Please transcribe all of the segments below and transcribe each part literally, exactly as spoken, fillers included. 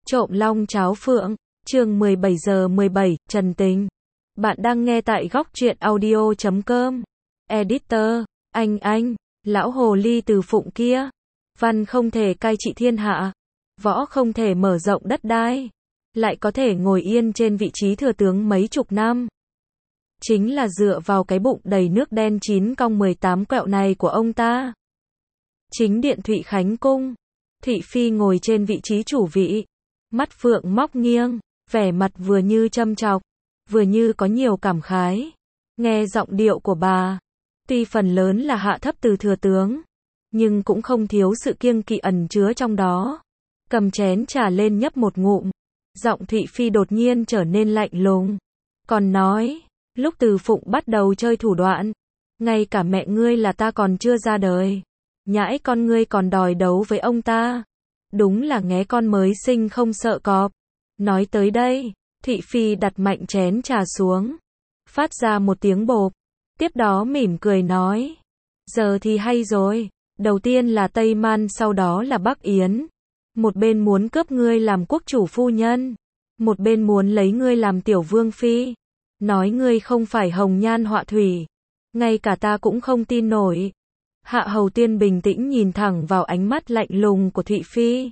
Trộm long cháo phượng, chương mười bảy giờ mười bảy, Trần Tình. Bạn đang nghe tại góc truyện audio chấm com. Editor, anh anh, lão hồ ly từ phụng kia. Văn không thể cai trị thiên hạ. Võ không thể mở rộng đất đai. Lại có thể ngồi yên trên vị trí thừa tướng mấy chục năm. Chính là dựa vào cái bụng đầy nước đen chín cong mười tám quẹo này của ông ta. Chính điện Thụy Khánh Cung. Thị Phi ngồi trên vị trí chủ vị. Mắt phượng móc nghiêng, vẻ mặt vừa như châm chọc, vừa như có nhiều cảm khái. Nghe giọng điệu của bà, tuy phần lớn là hạ thấp từ thừa tướng, nhưng cũng không thiếu sự kiêng kỵ ẩn chứa trong đó. Cầm chén trà lên nhấp một ngụm, giọng Thị Phi đột nhiên trở nên lạnh lùng. Còn nói, lúc Từ Phụng bắt đầu chơi thủ đoạn, ngay cả mẹ ngươi là ta còn chưa ra đời. Nhãi con ngươi còn đòi đấu với ông ta. Đúng là nghé con mới sinh không sợ cọp. Nói tới đây, Thị Phi đặt mạnh chén trà xuống, phát ra một tiếng bộp, tiếp đó mỉm cười nói, giờ thì hay rồi, đầu tiên là Tây Man sau đó là Bắc Yến, một bên muốn cướp ngươi làm quốc chủ phu nhân, một bên muốn lấy ngươi làm tiểu vương phi, nói ngươi không phải hồng nhan họa thủy, ngay cả ta cũng không tin nổi. Hạ Hầu Tiên bình tĩnh nhìn thẳng vào ánh mắt lạnh lùng của Thị Phi.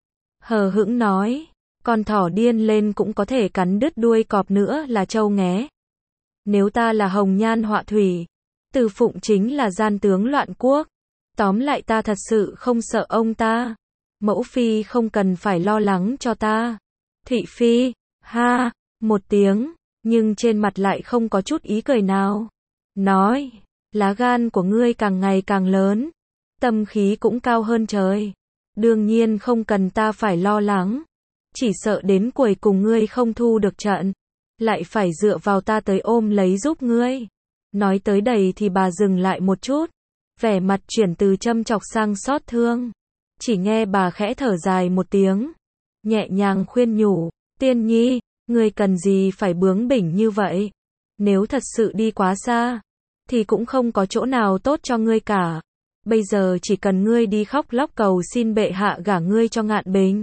Hờ hững nói, con thỏ điên lên cũng có thể cắn đứt đuôi cọp nữa là trâu nghé. Nếu ta là hồng nhan họa thủy, Từ Phụng chính là gian tướng loạn quốc. Tóm lại ta thật sự không sợ ông ta. Mẫu Phi không cần phải lo lắng cho ta. Thị Phi, ha, một tiếng, nhưng trên mặt lại không có chút ý cười nào. Nói, lá gan của ngươi càng ngày càng lớn, tâm khí cũng cao hơn trời. Đương nhiên không cần ta phải lo lắng. Chỉ sợ đến cuối cùng ngươi không thu được trận, lại phải dựa vào ta tới ôm lấy giúp ngươi. Nói tới đây thì bà dừng lại một chút, vẻ mặt chuyển từ châm chọc sang xót thương. Chỉ nghe bà khẽ thở dài một tiếng, nhẹ nhàng khuyên nhủ, Tiên Nhi, ngươi cần gì phải bướng bỉnh như vậy. Nếu thật sự đi quá xa, thì cũng không có chỗ nào tốt cho ngươi cả. Bây giờ chỉ cần ngươi đi khóc lóc cầu xin bệ hạ gả ngươi cho Ngạn Bình,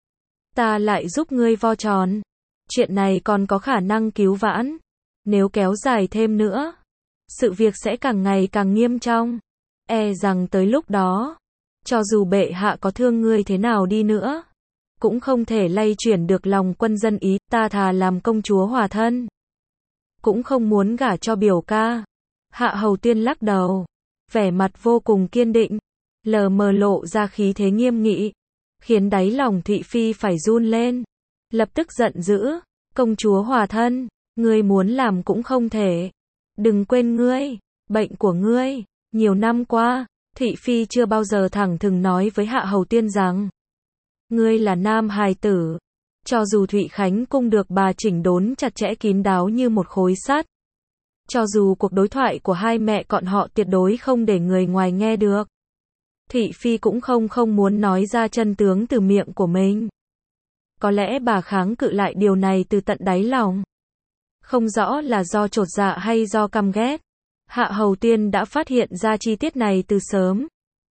ta lại giúp ngươi vo tròn. Chuyện này còn có khả năng cứu vãn. Nếu kéo dài thêm nữa, sự việc sẽ càng ngày càng nghiêm trọng. E rằng tới lúc đó, cho dù bệ hạ có thương ngươi thế nào đi nữa, cũng không thể lay chuyển được lòng quân dân ý. Ta thà làm công chúa hòa thân, cũng không muốn gả cho biểu ca. Hạ Hầu Tiên lắc đầu, vẻ mặt vô cùng kiên định, lờ mờ lộ ra khí thế nghiêm nghị, khiến đáy lòng Thị Phi phải run lên. Lập tức giận dữ, công chúa hòa thân, ngươi muốn làm cũng không thể. Đừng quên ngươi, bệnh của ngươi. Nhiều năm qua, Thị Phi chưa bao giờ thẳng thừng nói với Hạ Hầu Tiên rằng, ngươi là nam hài tử. Cho dù Thụy Khánh Cung được bà chỉnh đốn chặt chẽ kín đáo như một khối sắt, cho dù cuộc đối thoại của hai mẹ con họ tuyệt đối không để người ngoài nghe được, Thị Phi cũng không không muốn nói ra chân tướng từ miệng của mình. Có lẽ bà kháng cự lại điều này từ tận đáy lòng. Không rõ là do chột dạ hay do căm ghét. Hạ Hầu Tiên đã phát hiện ra chi tiết này từ sớm.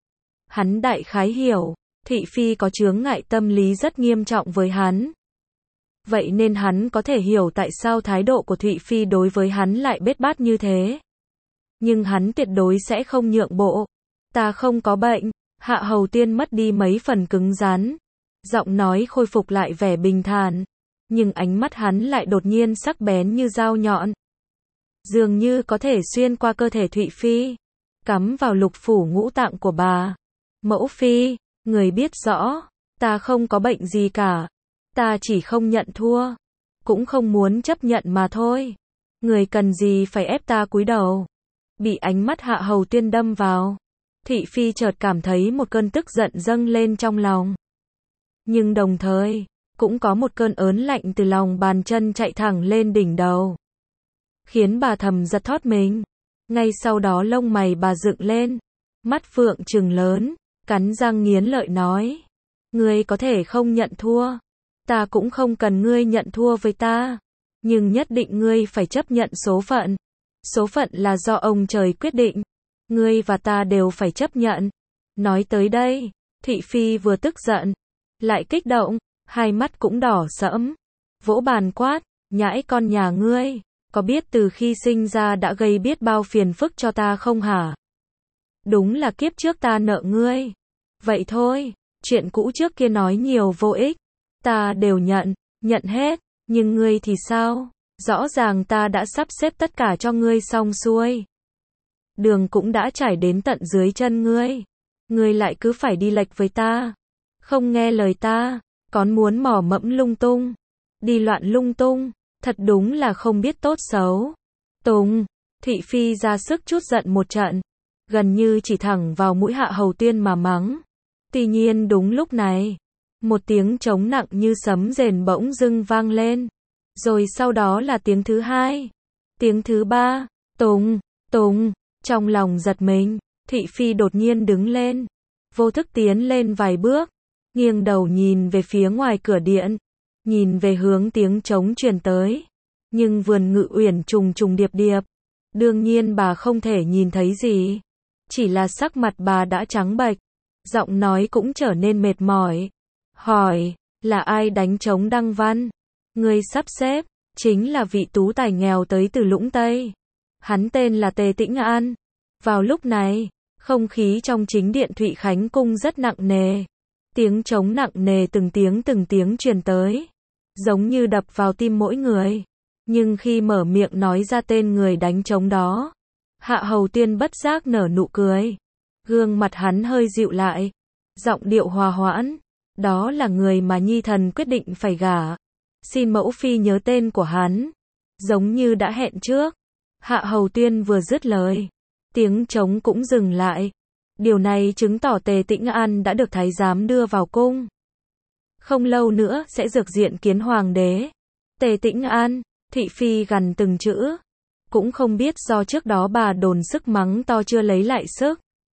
Hắn đại khái hiểu, Thị Phi có chướng ngại tâm lý rất nghiêm trọng với hắn. Vậy nên hắn có thể hiểu tại sao thái độ của Thị Phi đối với hắn lại bết bát như thế. Nhưng hắn tuyệt đối sẽ không nhượng bộ. Ta không có bệnh. Hạ Hầu Tiên mất đi mấy phần cứng rắn, giọng nói khôi phục lại vẻ bình thản, nhưng ánh mắt hắn lại đột nhiên sắc bén như dao nhọn, dường như có thể xuyên qua cơ thể Thụy Phi, cắm vào lục phủ ngũ tạng của bà. Mẫu Phi, người biết rõ, ta không có bệnh gì cả, ta chỉ không nhận thua, cũng không muốn chấp nhận mà thôi. Người cần gì phải ép ta cúi đầu. Bị ánh mắt Hạ Hầu Tiên đâm vào, Thị Phi chợt cảm thấy một cơn tức giận dâng lên trong lòng. Nhưng đồng thời, cũng có một cơn ớn lạnh từ lòng bàn chân chạy thẳng lên đỉnh đầu, khiến bà thầm giật thót mình. Ngay sau đó lông mày bà dựng lên, mắt phượng trừng lớn, cắn răng nghiến lợi nói, ngươi có thể không nhận thua, ta cũng không cần ngươi nhận thua với ta, nhưng nhất định ngươi phải chấp nhận số phận. Số phận là do ông trời quyết định. Ngươi và ta đều phải chấp nhận. Nói tới đây, Thị Phi vừa tức giận, lại kích động. hai mắt cũng đỏ sẫm, vỗ bàn quát, nhãi con nhà ngươi, có biết từ khi sinh ra đã gây biết bao phiền phức cho ta không hả? Đúng là kiếp trước ta nợ ngươi. Vậy thôi, chuyện cũ trước kia nói nhiều vô ích, ta đều nhận, nhận hết, nhưng ngươi thì sao? Rõ ràng ta đã sắp xếp tất cả cho ngươi xong xuôi. Đường cũng đã trải đến tận dưới chân ngươi. Ngươi lại cứ phải đi lệch với ta. Không nghe lời ta, còn muốn mò mẫm lung tung. Đi loạn lung tung, thật đúng là không biết tốt xấu. Tùng, Thị Phi ra sức chút giận một trận. Gần như chỉ thẳng vào mũi Hạ Hầu Tuyên mà mắng. Tuy nhiên đúng lúc này, một tiếng trống nặng như sấm rền bỗng dưng vang lên. Rồi sau đó là tiếng thứ hai, tiếng thứ ba, Tùng, Tùng, trong lòng giật mình, Thị Phi đột nhiên đứng lên, vô thức tiến lên vài bước, nghiêng đầu nhìn về phía ngoài cửa điện, nhìn về hướng tiếng trống truyền tới, nhưng vườn Ngự Uyển trùng trùng điệp điệp, đương nhiên bà không thể nhìn thấy gì, chỉ là sắc mặt bà đã trắng bệch, giọng nói cũng trở nên mệt mỏi, hỏi, là ai đánh trống đăng văn? Người sắp xếp, chính là vị tú tài nghèo tới từ Lũng Tây. Hắn tên là Tề Tĩnh An. Vào lúc này, không khí trong chính điện Thụy Khánh Cung rất nặng nề. Tiếng trống nặng nề từng tiếng từng tiếng truyền tới. Giống như đập vào tim mỗi người. Nhưng khi mở miệng nói ra tên người đánh trống đó, Hạ Hầu Tuyên bất giác nở nụ cười. Gương mặt hắn hơi dịu lại. Giọng điệu hòa hoãn. Đó là người mà Nhi thần quyết định phải gả. Xin mẫu phi nhớ tên của hắn. Giống như đã hẹn trước. Hạ Hầu Tuyên vừa dứt lời, tiếng trống cũng dừng lại. Điều này chứng tỏ Tề Tĩnh An đã được thái giám đưa vào cung. Không lâu nữa sẽ dược diện kiến hoàng đế. Tề Tĩnh An, Thị Phi gằn từng chữ. Cũng không biết do trước đó bà đồn sức mắng to chưa lấy lại sức.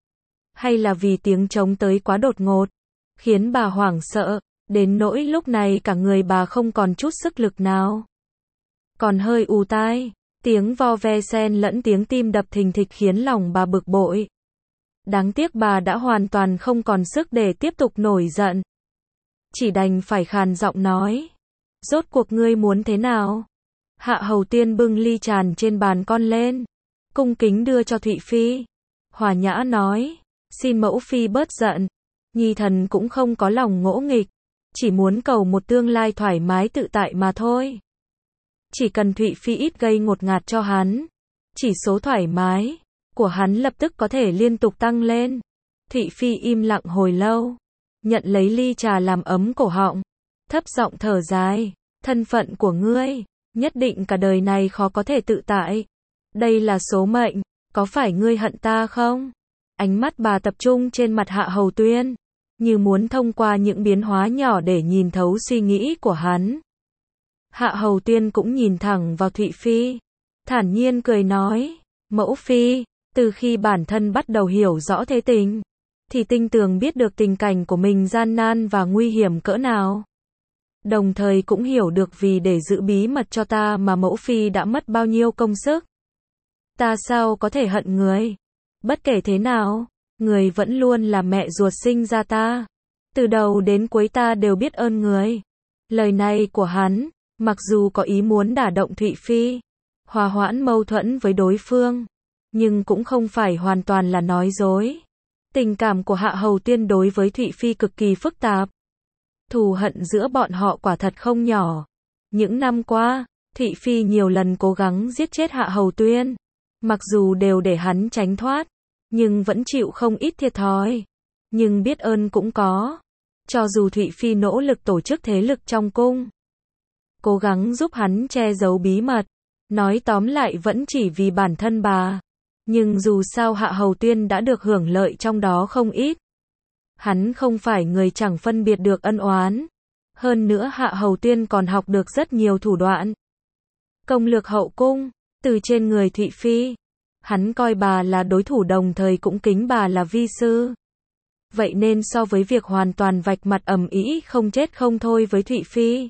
Hay là vì tiếng trống tới quá đột ngột, khiến bà hoảng sợ. Đến nỗi lúc này cả người bà không còn chút sức lực nào. Còn hơi ù tai, tiếng vo ve xen lẫn tiếng tim đập thình thịch khiến lòng bà bực bội. Đáng tiếc bà đã hoàn toàn không còn sức để tiếp tục nổi giận. Chỉ đành phải khàn giọng nói. Rốt cuộc ngươi muốn thế nào? Hạ Hầu Tuyên bưng ly tràn trên bàn con lên, cung kính đưa cho Thụy Phi. Hòa nhã nói, xin mẫu phi bớt giận. Nhi thần cũng không có lòng ngỗ nghịch. Chỉ muốn cầu một tương lai thoải mái tự tại mà thôi. Chỉ cần Thụy Phi ít gây ngột ngạt cho hắn, chỉ số thoải mái của hắn lập tức có thể liên tục tăng lên. Thụy Phi im lặng hồi lâu, nhận lấy ly trà làm ấm cổ họng, thấp giọng thở dài, thân phận của ngươi, nhất định cả đời này khó có thể tự tại. Đây là số mệnh, có phải ngươi hận ta không? Ánh mắt bà tập trung trên mặt Hạ Hầu Tuyên, như muốn thông qua những biến hóa nhỏ để nhìn thấu suy nghĩ của hắn. Hạ Hầu Tuyên cũng nhìn thẳng vào Thụy Phi, thản nhiên cười nói, mẫu phi, từ khi bản thân bắt đầu hiểu rõ thế tình, thì tinh tường biết được tình cảnh của mình gian nan và nguy hiểm cỡ nào. Đồng thời cũng hiểu được vì để giữ bí mật cho ta mà mẫu phi đã mất bao nhiêu công sức. Ta sao có thể hận người? Bất kể thế nào, người vẫn luôn là mẹ ruột sinh ra ta. Từ đầu đến cuối ta đều biết ơn người. Lời này của hắn, mặc dù có ý muốn đả động Thụy Phi, hòa hoãn mâu thuẫn với đối phương, nhưng cũng không phải hoàn toàn là nói dối. Tình cảm của Hạ Hầu Tuyên đối với Thụy Phi cực kỳ phức tạp. Thù hận giữa bọn họ quả thật không nhỏ. Những năm qua, Thụy Phi nhiều lần cố gắng giết chết Hạ Hầu Tuyên. Mặc dù đều để hắn tránh thoát, nhưng vẫn chịu không ít thiệt thòi. Nhưng biết ơn cũng có. Cho dù Thụy Phi nỗ lực tổ chức thế lực trong cung, cố gắng giúp hắn che giấu bí mật, nói tóm lại vẫn chỉ vì bản thân bà. Nhưng dù sao Hạ Hầu Tuyên đã được hưởng lợi trong đó không ít. Hắn không phải người chẳng phân biệt được ân oán. Hơn nữa Hạ Hầu Tuyên còn học được rất nhiều thủ đoạn. Công lược hậu cung, từ trên người Thụy Phi. Hắn coi bà là đối thủ đồng thời cũng kính bà là vi sư. Vậy nên so với việc hoàn toàn vạch mặt ầm ĩ không chết không thôi với Thụy Phi,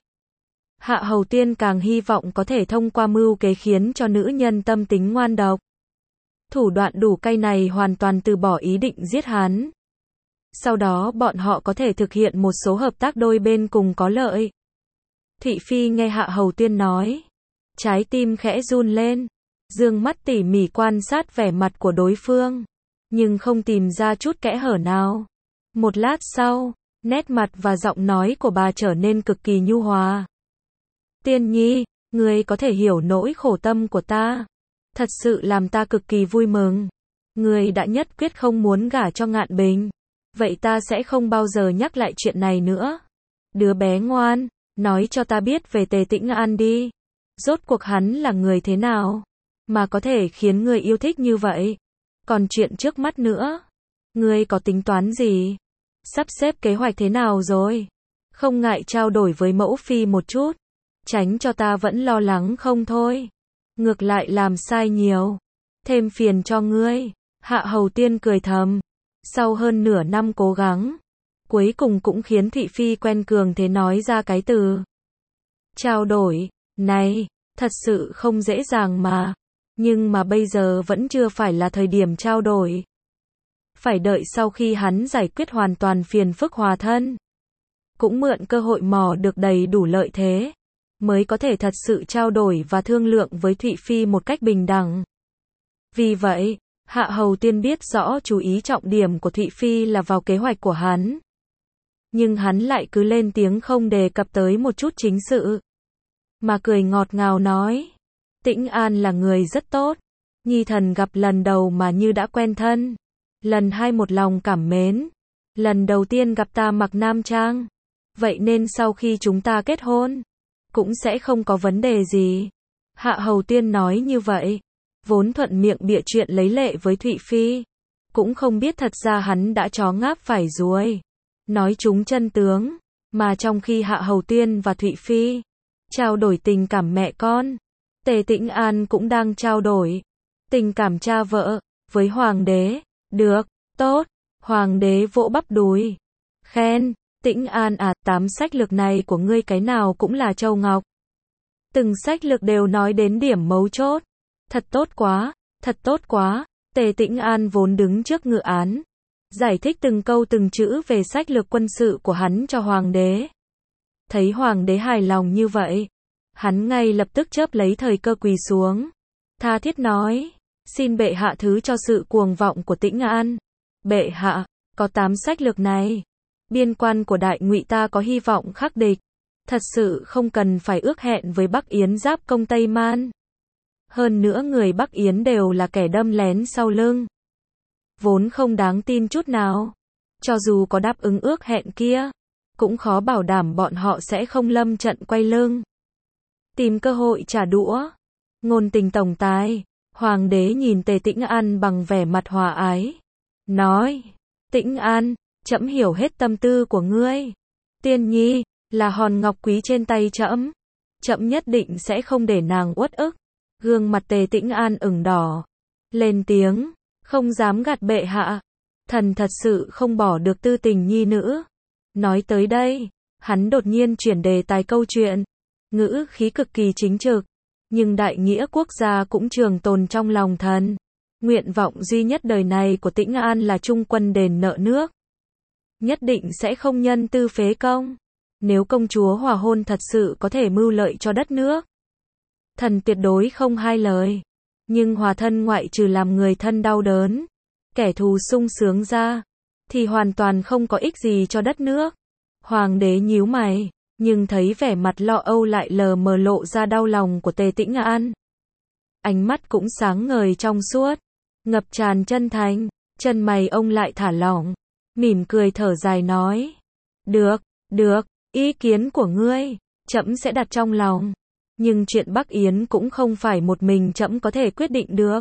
Hạ Hầu Tuyên càng hy vọng có thể thông qua mưu kế khiến cho nữ nhân tâm tính ngoan độc. Thủ đoạn đủ cay này hoàn toàn từ bỏ ý định giết hắn. Sau đó bọn họ có thể thực hiện một số hợp tác đôi bên cùng có lợi. Thị Phi nghe Hạ Hầu Tuyên nói, trái tim khẽ run lên, dương mắt tỉ mỉ quan sát vẻ mặt của đối phương, nhưng không tìm ra chút kẽ hở nào. Một lát sau, nét mặt và giọng nói của bà trở nên cực kỳ nhu hòa. Tiên Nhi, ngươi có thể hiểu nỗi khổ tâm của ta. Thật sự làm ta cực kỳ vui mừng. Ngươi đã nhất quyết không muốn gả cho Ngạn Bình. Vậy ta sẽ không bao giờ nhắc lại chuyện này nữa. Đứa bé ngoan, nói cho ta biết về Tề Tĩnh An đi. Rốt cuộc hắn là người thế nào, mà có thể khiến ngươi yêu thích như vậy. Còn chuyện trước mắt nữa, ngươi có tính toán gì? Sắp xếp kế hoạch thế nào rồi? Không ngại trao đổi với mẫu phi một chút, tránh cho ta vẫn lo lắng không thôi. Ngược lại làm sai nhiều, thêm phiền cho ngươi. Hạ Hầu Tiên cười thầm. Sau hơn nửa năm cố gắng, cuối cùng cũng khiến Thị Phi quen cường thế nói ra cái từ trao đổi này. Thật sự không dễ dàng mà. Nhưng mà bây giờ vẫn chưa phải là thời điểm trao đổi. Phải đợi sau khi hắn giải quyết hoàn toàn phiền phức hòa thân, cũng mượn cơ hội mò được đầy đủ lợi thế, mới có thể thật sự trao đổi và thương lượng với Thụy Phi một cách bình đẳng. Vì vậy, Hạ Hầu Tiên biết rõ chú ý trọng điểm của Thụy Phi là vào kế hoạch của hắn. Nhưng hắn lại cứ lên tiếng không đề cập tới một chút chính sự, mà cười ngọt ngào nói, Tĩnh An là người rất tốt, Nhi thần gặp lần đầu mà như đã quen thân, lần hai một lòng cảm mến, lần đầu tiên gặp ta mặc nam trang, vậy nên sau khi chúng ta kết hôn, cũng sẽ không có vấn đề gì. Hạ Hầu Tiên nói như vậy, vốn thuận miệng bịa chuyện lấy lệ với Thụy Phi, cũng không biết thật ra hắn đã chó ngáp phải ruồi, nói trúng chân tướng, mà trong khi Hạ Hầu Tiên và Thụy Phi trao đổi tình cảm mẹ con, Tề Tĩnh An cũng đang trao đổi tình cảm cha vợ với Hoàng đế. Được, tốt. Hoàng đế vỗ bắp đùi, khen, Tĩnh An à, tám sách lược này của ngươi cái nào cũng là châu ngọc. Từng sách lược đều nói đến điểm mấu chốt. Thật tốt quá, thật tốt quá. Tề Tĩnh An vốn đứng trước ngự án, giải thích từng câu từng chữ về sách lược quân sự của hắn cho Hoàng đế. Thấy Hoàng đế hài lòng như vậy, hắn ngay lập tức chớp lấy thời cơ quỳ xuống, tha thiết nói, xin bệ hạ thứ cho sự cuồng vọng của Tĩnh An. Bệ hạ, có tám sách lược này, biên quan của Đại Ngụy ta có hy vọng khắc địch, thật sự không cần phải ước hẹn với Bắc Yến giáp công Tây Man. Hơn nữa người Bắc Yến đều là kẻ đâm lén sau lưng, vốn không đáng tin chút nào. Cho dù có đáp ứng ước hẹn kia, cũng khó bảo đảm bọn họ sẽ không lâm trận quay lưng, tìm cơ hội trả đũa. Ngôn tình tổng tài, Hoàng đế nhìn Tề Tĩnh An bằng vẻ mặt hòa ái, nói, Tĩnh An, trẫm hiểu hết tâm tư của ngươi. Tiên Nhi là hòn ngọc quý trên tay trẫm, trẫm nhất định sẽ không để nàng uất ức. Gương mặt Tề Tĩnh An ửng đỏ, lên tiếng, không dám gạt bệ hạ, thần thật sự không bỏ được tư tình nhi nữ. Nói tới đây, hắn đột nhiên chuyển đề tài câu chuyện, ngữ khí cực kỳ chính trực, nhưng đại nghĩa quốc gia cũng trường tồn trong lòng thần. Nguyện vọng duy nhất đời này của Tĩnh An là trung quân đền nợ nước, nhất định sẽ không nhân tư phế công. Nếu công chúa hòa hôn thật sự có thể mưu lợi cho đất nước, thần tuyệt đối không hai lời. Nhưng hòa thân ngoại trừ làm người thân đau đớn, kẻ thù sung sướng ra, thì hoàn toàn không có ích gì cho đất nước. Hoàng đế nhíu mày, nhưng thấy vẻ mặt lo âu lại lờ mờ lộ ra đau lòng của Tề Tĩnh An. Ánh mắt cũng sáng ngời trong suốt, ngập tràn chân thành, chân mày ông lại thả lỏng, mỉm cười thở dài nói, được, được, ý kiến của ngươi, trẫm sẽ đặt trong lòng. Nhưng chuyện Bắc Yến cũng không phải một mình trẫm có thể quyết định được.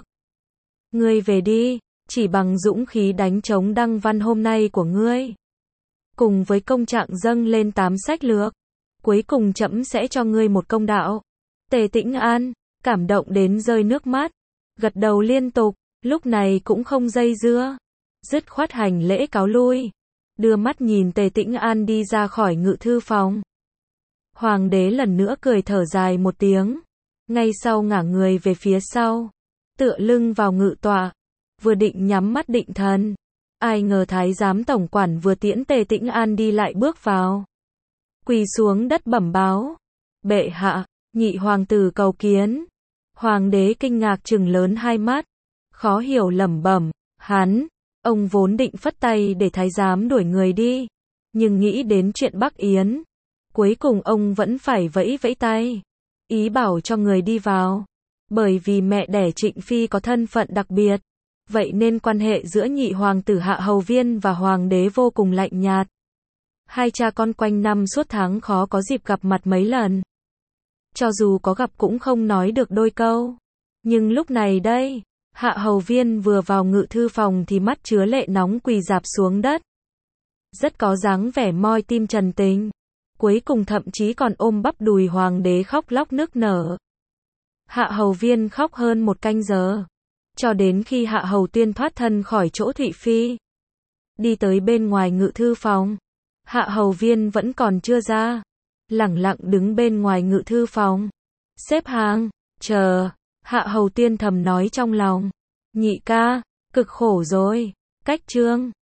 Ngươi về đi, chỉ bằng dũng khí đánh chống đăng văn hôm nay của ngươi, cùng với công trạng dâng lên tám sách lược, cuối cùng trẫm sẽ cho ngươi một công đạo. Tề Tĩnh An cảm động đến rơi nước mắt, gật đầu liên tục, lúc này cũng không dây dưa, dứt khoát hành lễ cáo lui, đưa mắt nhìn Tề Tĩnh An đi ra khỏi ngự thư phòng. Hoàng đế lần nữa cười thở dài một tiếng, ngay sau ngả người về phía sau, tựa lưng vào ngự tọa, vừa định nhắm mắt định thần, Ai ngờ thái giám tổng quản vừa tiễn Tề Tĩnh An đi lại bước vào. Quỳ xuống đất bẩm báo. Bệ hạ, nhị hoàng tử cầu kiến. Hoàng đế kinh ngạc trừng lớn hai mắt. Khó hiểu lẩm bẩm, hắn, ông vốn định phất tay để thái giám đuổi người đi. Nhưng nghĩ đến chuyện Bắc Yến. Cuối cùng ông vẫn phải vẫy vẫy tay. Ý bảo cho người đi vào. Bởi vì mẹ đẻ Trịnh Phi có thân phận đặc biệt. Vậy nên quan hệ giữa nhị hoàng tử Hạ Hầu Viên và hoàng đế vô cùng lạnh nhạt. Hai cha con quanh năm suốt tháng khó có dịp gặp mặt mấy lần. Cho dù có gặp cũng không nói được đôi câu. Nhưng lúc này đây, Hạ Hầu Viên vừa vào ngự thư phòng thì mắt chứa lệ nóng quỳ rạp xuống đất. Rất có dáng vẻ moi tim trần tình. Cuối cùng thậm chí còn ôm bắp đùi hoàng đế khóc lóc nức nở. Hạ Hầu Viên khóc hơn một canh giờ. Cho đến khi Hạ Hầu Tuyên thoát thân khỏi chỗ Thụy Phi. Đi tới bên ngoài ngự thư phòng. Hạ Hầu Viên vẫn còn chưa ra. Lẳng lặng đứng bên ngoài ngự thư phòng. Xếp hàng, chờ. Hạ Hầu Tuyên thầm nói trong lòng. Nhị ca, cực khổ rồi. Cách trương.